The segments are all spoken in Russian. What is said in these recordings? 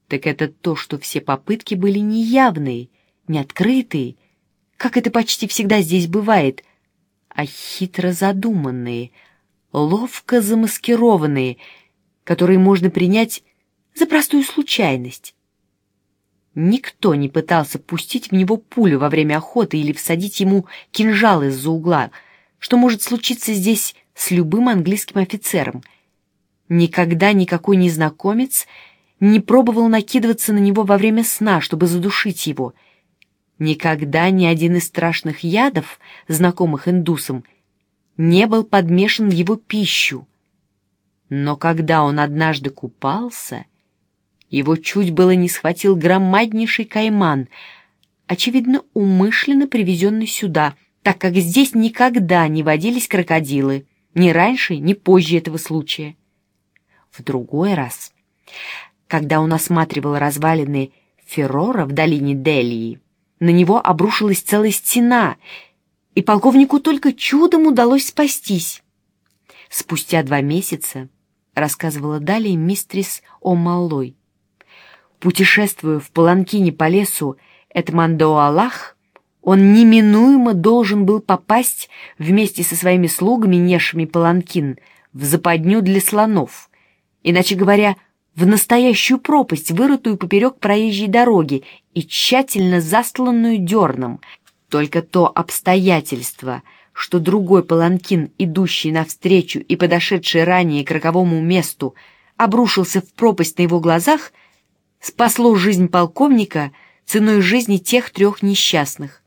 так это то, что все попытки были неявные, неоткрытые, как это почти всегда здесь бывает, а хитро задуманные, ловко замаскированные, которые можно принять за простую случайность. Никто не пытался пустить в него пулю во время охоты или всадить ему кинжал из-за угла, что может случиться здесь с любым английским офицером. Никогда никакой незнакомец не пробовал накидываться на него во время сна, чтобы задушить его. Никогда ни один из страшных ядов, знакомых индусам, не был подмешан в его пищу. Но когда он однажды купался, его чуть было не схватил громаднейший кайман, очевидно, умышленно привезенный сюда, так как здесь никогда не водились крокодилы, ни раньше, ни позже этого случая. В другой раз, когда он осматривал развалины Феррора в долине Делии, на него обрушилась целая стена, и полковнику только чудом удалось спастись. Спустя 2 месяца, рассказывала далее мистрис О'Маллой, путешествуя в паланкине по лесу Этмандоаллах, он неминуемо должен был попасть вместе со своими слугами, несшими паланкин, в западню для слонов, иначе говоря, в настоящую пропасть, вырытую поперек проезжей дороги и тщательно застланную дерном. Только то обстоятельство, что другой паланкин, идущий навстречу и подошедший ранее к роковому месту, обрушился в пропасть на его глазах, спасло жизнь полковника ценой жизни тех 3 несчастных.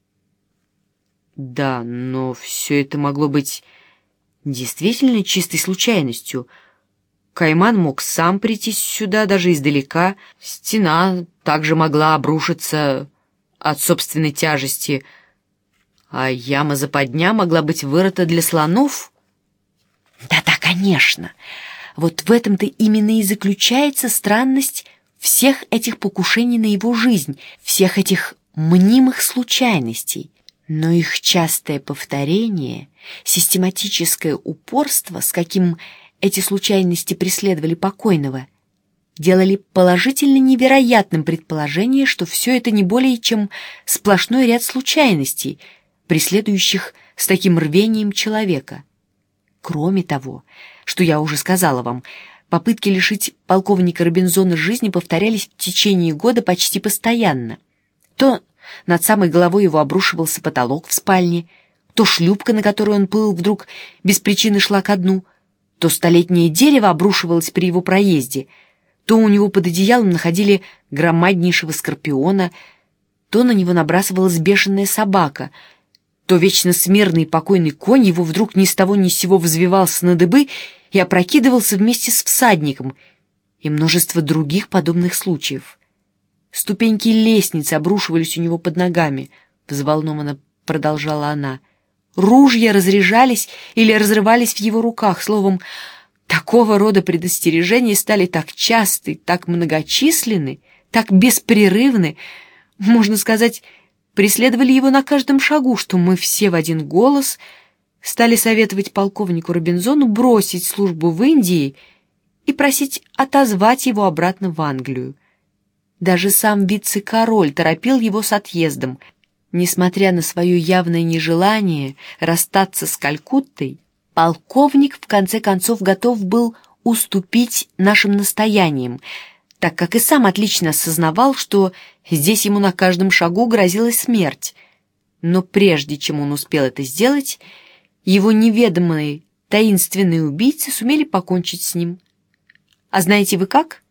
Да, но все это могло быть действительно чистой случайностью. Кайман мог сам прийти сюда даже издалека, стена также могла обрушиться от собственной тяжести, а яма-западня могла быть вырыта для слонов. Да-да, конечно. Вот в этом-то именно и заключается странность всех этих покушений на его жизнь, всех этих мнимых случайностей. Но их частое повторение, систематическое упорство, с каким эти случайности преследовали покойного, делали положительно невероятным предположение, что все это не более чем сплошной ряд случайностей, преследующих с таким рвением человека. Кроме того, что я уже сказала вам, попытки лишить полковника Робинзона жизни повторялись в течение года почти постоянно. То над самой головой его обрушивался потолок в спальне, то шлюпка, на которой он плыл, вдруг без причины шла ко дну, то столетнее дерево обрушивалось при его проезде, то у него под одеялом находили громаднейшего скорпиона, то на него набрасывалась бешеная собака, то вечно смирный и покойный конь его вдруг ни с того ни с сего взвивался на дыбы и опрокидывался вместе с всадником, и множество других подобных случаев. Ступеньки лестницы обрушивались у него под ногами, взволнованно продолжала она. Ружья разряжались или разрывались в его руках, словом, такого рода предостережения стали так часты, так многочисленны, так беспрерывны, можно сказать, преследовали его на каждом шагу, что мы все в один голос стали советовать полковнику Робинзону бросить службу в Индии и просить отозвать его обратно в Англию. Даже сам вице-король торопил его с отъездом. Несмотря на свое явное нежелание расстаться с Калькуттой, полковник в конце концов готов был уступить нашим настояниям, так как и сам отлично осознавал, что здесь ему на каждом шагу грозила смерть. Но прежде чем он успел это сделать, его неведомые таинственные убийцы сумели покончить с ним. А знаете вы как?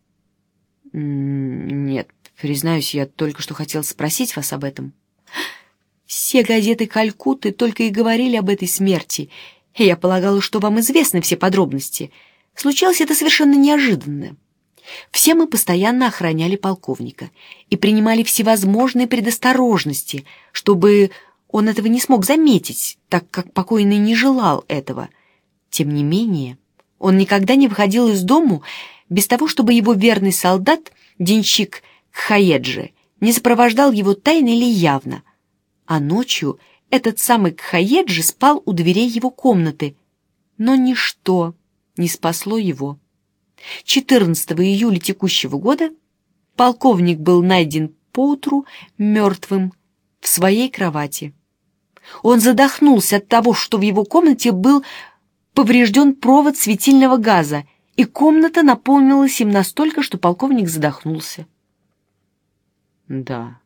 Нет, признаюсь, я только что хотел спросить вас об этом. Все газеты Калькутты только и говорили об этой смерти, и я полагала, что вам известны все подробности. Случилось это совершенно неожиданно. Все мы постоянно охраняли полковника и принимали всевозможные предосторожности, чтобы он этого не смог заметить, так как покойный не желал этого. Тем не менее, он никогда не выходил из дому без того, чтобы его верный солдат, денщик Кхаеджи, не сопровождал его тайно или явно. А ночью этот самый Кхаеджи спал у дверей его комнаты, но ничто не спасло его. 14 июля текущего года полковник был найден поутру мертвым в своей кровати. Он задохнулся от того, что в его комнате был поврежден провод светильного газа, и комната наполнилась им настолько, что полковник задохнулся. Да,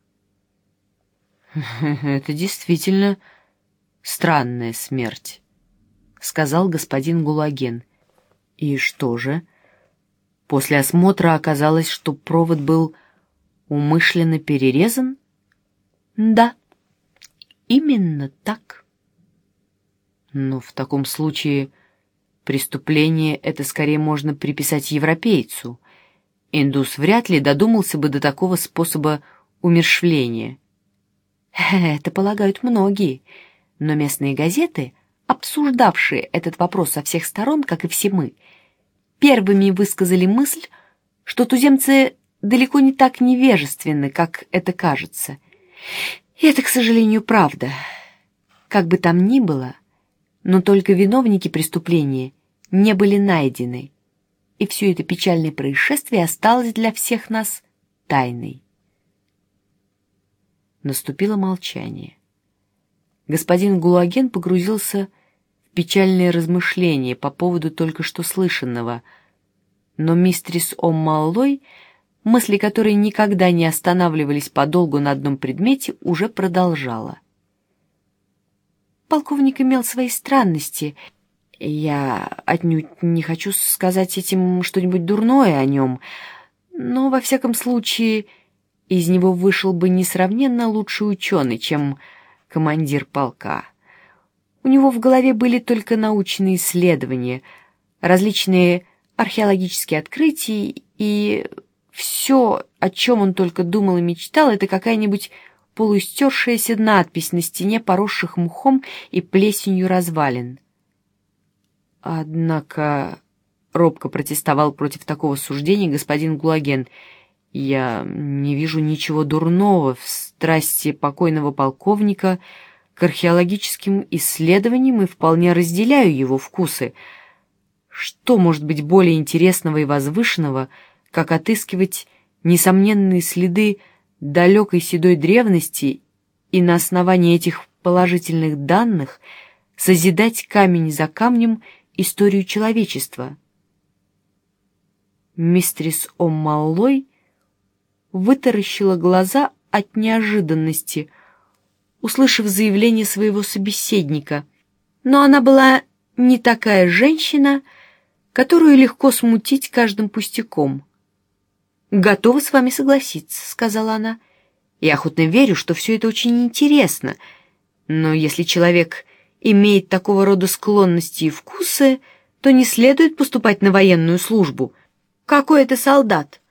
это действительно странная смерть, сказал господин Гулаген. И что же? После осмотра оказалось, что провод был умышленно перерезан? Да, именно так. Но в таком случае преступление это скорее можно приписать европейцу. Индус вряд ли додумался бы до такого способа умерщвления. Это полагают многие, но местные газеты, обсуждавшие этот вопрос со всех сторон, как и все мы, первыми высказали мысль, что туземцы далеко не так невежественны, как это кажется. И это, к сожалению, правда. Как бы там ни было, но только виновники преступления не были найдены, и все это печальное происшествие осталось для всех нас тайной. Наступило молчание. Господин Гулаген погрузился в печальные размышления по поводу только что слышанного, но мистрис О'Маллой, мысли которой никогда не останавливались подолгу на одном предмете, уже продолжала. Полковник имел свои странности. Я отнюдь не хочу сказать этим что-нибудь дурное о нем, но, во всяком случае, из него вышел бы несравненно лучший ученый, чем командир полка. У него в голове были только научные исследования, различные археологические открытия, и все, о чем он только думал и мечтал, это какая-нибудь полуистершаяся надпись на стене, поросших мхом и плесенью развалин. Однако робко протестовал против такого суждения господин Гулаген. Я не вижу ничего дурного в страсти покойного полковника к археологическим исследованиям и вполне разделяю его вкусы. Что может быть более интересного и возвышенного, как отыскивать несомненные следы далекой седой древности и на основании этих положительных данных созидать камень за камнем историю человечества? Мистрис О'Маллой вытаращила глаза от неожиданности, услышав заявление своего собеседника. Но она была не такая женщина, которую легко смутить каждым пустяком. «Готова с вами согласиться», — сказала она. «Я охотно верю, что все это очень интересно, но если человек имеет такого рода склонности и вкусы, то не следует поступать на военную службу. Какой это солдат?